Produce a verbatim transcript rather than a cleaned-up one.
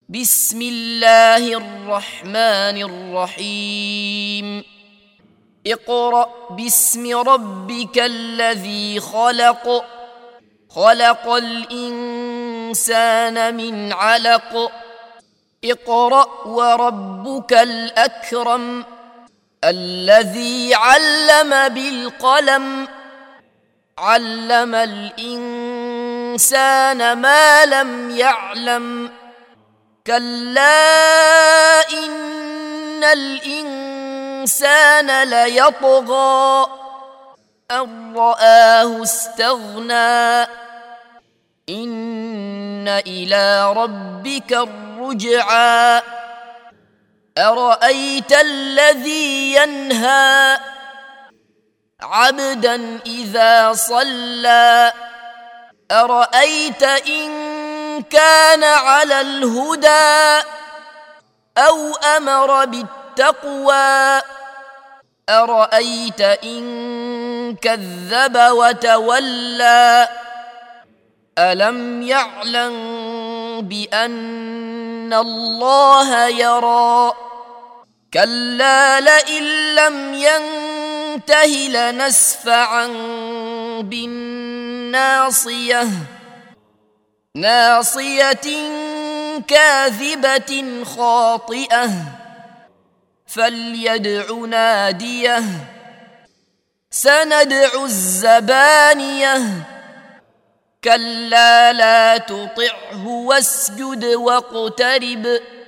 بسم الله الرحمن الرحيم اقرأ باسم ربك الذي خلق خلق الإنسان من علق اقرأ وربك الأكرم الذي علم بالقلم علم الإنسان ما لم يعلم كلا إن الإنسان ليطغى أن رآه استغنى إن إلى ربك الرجعى أرأيت الذي ينهى عبدا إذا صلى أرأيت إن كان على الهدى أو أمر بالتقوى أرأيت إن كذب وتولى ألم يعلم بأن الله يرى كلا لئن لم ينته لنسفعا بالناصية ناصية كاذبة خاطئة فليدع ناديه سندع الزبانية كلا لا تطعه واسجد واقترب